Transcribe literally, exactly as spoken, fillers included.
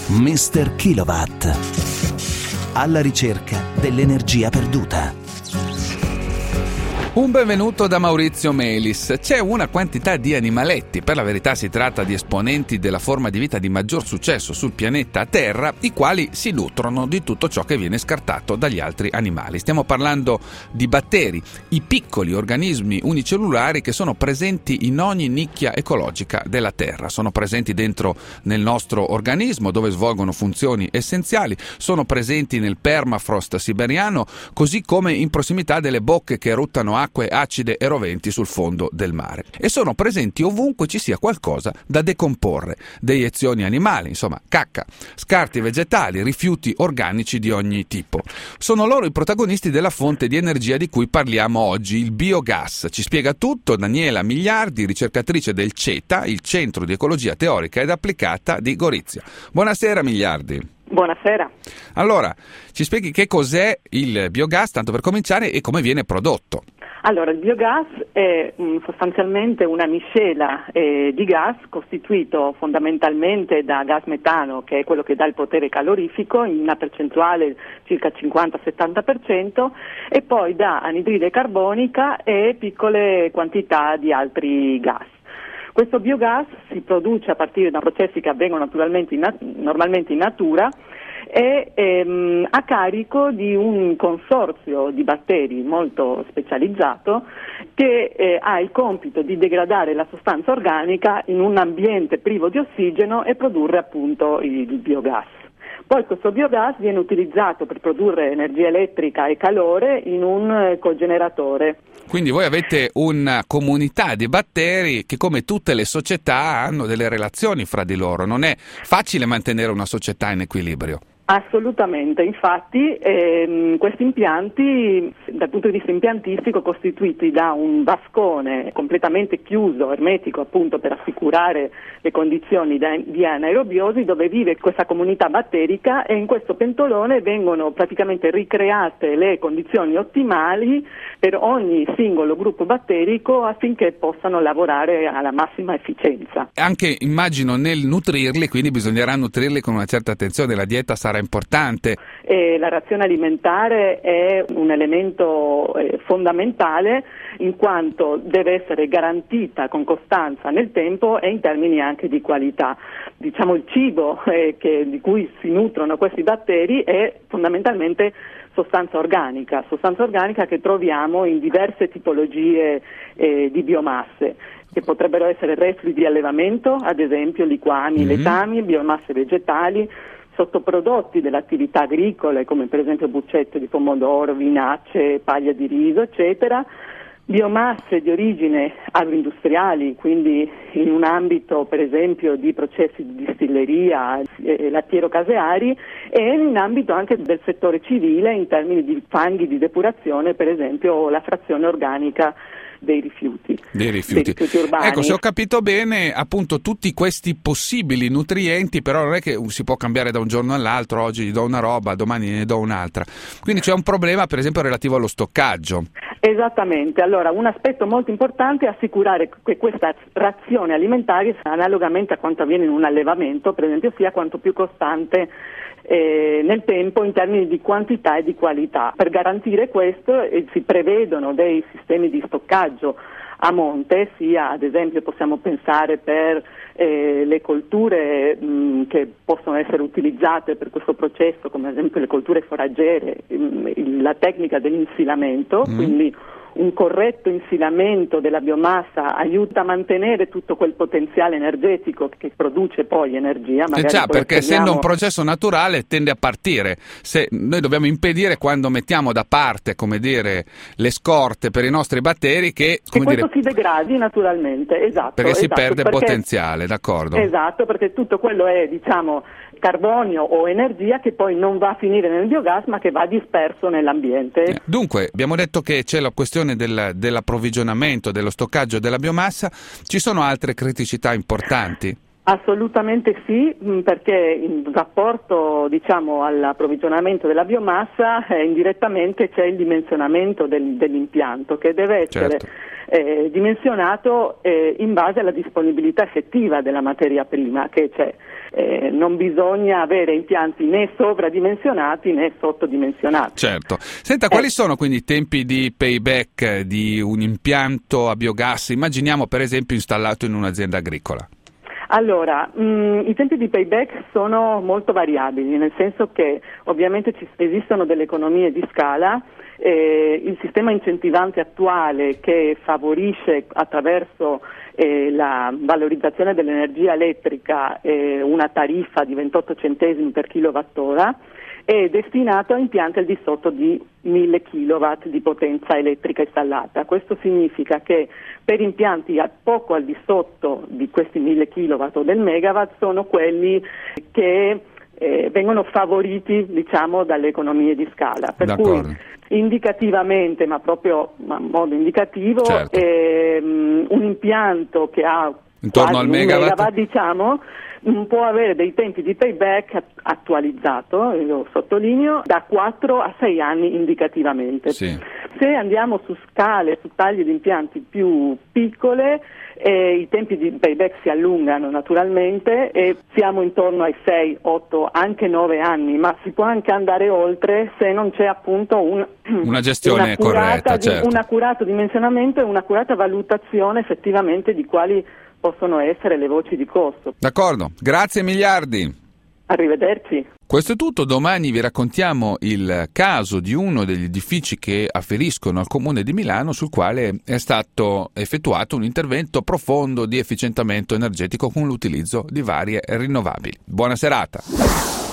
mister Kilowatt. Alla ricerca dell'energia perduta. Un benvenuto da Maurizio Melis. C'è una quantità di animaletti, per la verità si tratta di esponenti della forma di vita di maggior successo sul pianeta Terra, i quali si nutrono di tutto ciò che viene scartato dagli altri animali. Stiamo parlando di batteri, i piccoli organismi unicellulari che sono presenti in ogni nicchia ecologica della Terra. Sono presenti dentro nel nostro organismo, dove svolgono funzioni essenziali, sono presenti nel permafrost siberiano, così come in prossimità delle bocche che eruttano acqua acque acide e roventi sul fondo del mare, e sono presenti ovunque ci sia qualcosa da decomporre, deiezioni animali, insomma cacca, scarti vegetali, rifiuti organici di ogni tipo. Sono loro i protagonisti della fonte di energia di cui parliamo oggi, il biogas. Ci spiega tutto Daniela Migliardi, ricercatrice del CETA, il Centro di Ecologia Teorica ed Applicata di Gorizia. Buonasera Migliardi. Buonasera. Allora, ci spieghi che cos'è il biogas, tanto per cominciare, e come viene prodotto? Allora, il biogas è mh, sostanzialmente una miscela eh, di gas costituito fondamentalmente da gas metano, che è quello che dà il potere calorifico, in una percentuale circa cinquanta settanta per cento, e poi da anidride carbonica e piccole quantità di altri gas. Questo biogas si produce a partire da processi che avvengono naturalmente in nat- normalmente in natura, è ehm, a carico di un consorzio di batteri molto specializzato che eh, ha il compito di degradare la sostanza organica in un ambiente privo di ossigeno e produrre appunto il biogas. Poi questo biogas viene utilizzato per produrre energia elettrica e calore in un cogeneratore. Quindi voi avete una comunità di batteri che, come tutte le società, hanno delle relazioni fra di loro. Non è facile mantenere una società in equilibrio. Assolutamente, infatti ehm, questi impianti dal punto di vista impiantistico costituiti da un vascone completamente chiuso, ermetico appunto per assicurare le condizioni di anaerobiosi, dove vive questa comunità batterica, e in questo pentolone vengono praticamente ricreate le condizioni ottimali per ogni singolo gruppo batterico affinché possano lavorare alla massima efficienza. Anche immagino nel nutrirli, quindi bisognerà nutrirli con una certa attenzione, la dieta sarà importante. E la razione alimentare è un elemento eh, fondamentale, in quanto deve essere garantita con costanza nel tempo e in termini anche di qualità. Diciamo il cibo eh, che, di cui si nutrono questi batteri è fondamentalmente sostanza organica, sostanza organica che troviamo in diverse tipologie eh, di biomasse, che potrebbero essere reflui di allevamento, ad esempio liquami, mm-hmm. letami, biomasse vegetali, sottoprodotti delle attività agricole come per esempio buccette di pomodoro, vinacce, paglia di riso, eccetera, biomasse di origine agroindustriali, quindi in un ambito per esempio di processi di distilleria, eh, lattiero-caseari, e in ambito anche del settore civile in termini di fanghi di depurazione, per esempio la frazione organica dei rifiuti, dei rifiuti. dei rifiuti urbani. Ecco, se ho capito bene, appunto tutti questi possibili nutrienti, però non è che si può cambiare da un giorno all'altro, oggi gli do una roba, domani ne do un'altra, quindi c'è un problema per esempio relativo allo stoccaggio. Esattamente, allora un aspetto molto importante è assicurare che questa razione alimentare, analogamente a quanto avviene in un allevamento per esempio, sia quanto più costante Eh, nel tempo in termini di quantità e di qualità. Per garantire questo eh, si prevedono dei sistemi di stoccaggio a monte, sia ad esempio possiamo pensare per eh, le colture mh, che possono essere utilizzate per questo processo, come ad esempio le colture foraggere, mh, la tecnica dell'insilamento, mm. quindi un corretto insilamento della biomassa aiuta a mantenere tutto quel potenziale energetico che produce poi energia. Eh già, perché essendo un processo naturale tende a partire. Se noi dobbiamo impedire, quando mettiamo da parte, come dire, le scorte per i nostri batteri, che, come che dire, questo si degradi naturalmente, esatto. Perché si esatto, perde perché, potenziale, d'accordo? Esatto, perché tutto quello è, diciamo, carbonio o energia che poi non va a finire nel biogas ma che va disperso nell'ambiente. Eh, dunque, abbiamo detto che c'è la questione del, dell'approvvigionamento, dello stoccaggio della biomassa. Ci sono altre criticità importanti? Assolutamente sì, perché in rapporto, diciamo, all'approvvigionamento della biomassa eh, indirettamente c'è il dimensionamento del, dell'impianto, che deve essere certo. eh, dimensionato eh, in base alla disponibilità effettiva della materia prima che c'è. eh, non bisogna avere impianti né sovradimensionati né sottodimensionati. Certo. Senta, eh. quali sono quindi i tempi di payback di un impianto a biogas? Immaginiamo per esempio installato in un'azienda agricola. Allora, mh, i tempi di payback sono molto variabili, nel senso che ovviamente ci esistono delle economie di scala. Eh, il sistema incentivante attuale che favorisce attraverso eh, la valorizzazione dell'energia elettrica eh, una tariffa di ventotto centesimi per kilowattora è destinato a impianti al di sotto di mille kilowatt di potenza elettrica installata. Questo significa che per impianti a poco al di sotto di questi mille kilowatt o del megawatt sono quelli che eh, vengono favoriti, diciamo, dalle economie di scala. Per D'accordo. cui indicativamente, ma proprio a modo indicativo, certo. ehm, un impianto che ha intorno quasi al un megawatt, megawatt diciamo, può avere dei tempi di payback attualizzato, io sottolineo, da quattro a sei anni indicativamente. Sì. Se andiamo su scale, su taglie di impianti più piccole, eh, i tempi di payback si allungano naturalmente e siamo intorno ai sei, otto, anche nove anni, ma si può anche andare oltre se non c'è appunto un, una gestione corretta, di, certo. un accurato dimensionamento e un'accurata valutazione effettivamente di quali possono essere le voci di costo. D'accordo, grazie miliardi. Arrivederci. Questo è tutto, domani vi raccontiamo il caso di uno degli edifici che afferiscono al Comune di Milano sul quale è stato effettuato un intervento profondo di efficientamento energetico con l'utilizzo di varie rinnovabili. Buona serata.